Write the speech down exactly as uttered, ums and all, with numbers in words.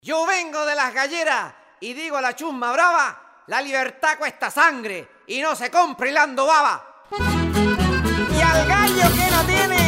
Yo vengo de las galleras y digo a la chusma brava, la libertad cuesta sangre y no se compra hilando baba. Y al gallo que no tiene